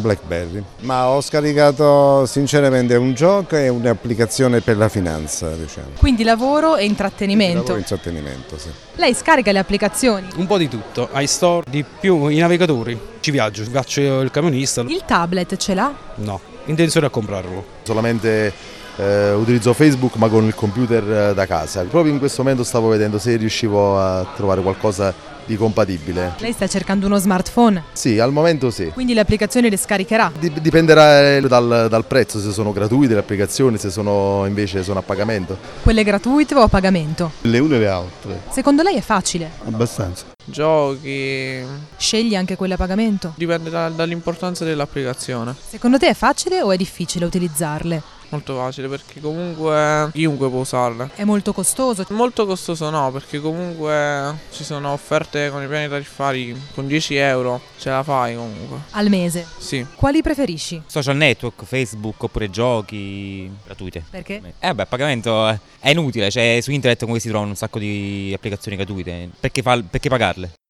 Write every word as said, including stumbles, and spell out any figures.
BlackBerry, ma ho scaricato sinceramente un gioco e un'applicazione per la finanza, diciamo. Quindi lavoro e intrattenimento. Lavoro e intrattenimento, sì. Lei scarica le applicazioni? Un po' di tutto, iStore, di più i navigatori. Ci viaggio, faccio il camionista. Il tablet ce l'ha? No, intenzione a comprarlo. Solamente eh, utilizzo Facebook ma con il computer eh, da casa. Proprio in questo momento stavo vedendo se riuscivo a trovare qualcosa di compatibile. Lei sta cercando uno smartphone? Sì, al momento sì. Quindi le applicazioni le scaricherà? Dip- Dipenderà dal, dal prezzo, se sono gratuite le applicazioni, se sono invece sono a pagamento. Quelle gratuite o a pagamento? Le une e le altre. Secondo lei è facile? Abbastanza. Giochi, Scegli anche quelle a pagamento? dipende da- dall'importanza dell'applicazione. Secondo te è facile o è difficile utilizzarle? Molto facile perché comunque chiunque può usarle. È molto costoso? Molto costoso no, perché comunque ci sono offerte con i piani tariffari con dieci euro, ce la fai comunque. Al mese? Sì. Quali preferisci? Social network, Facebook oppure giochi gratuite. Perché? Eh beh, a pagamento è inutile, cioè su internet comunque si trovano un sacco di applicazioni gratuite, perché, fa- perché pagarle?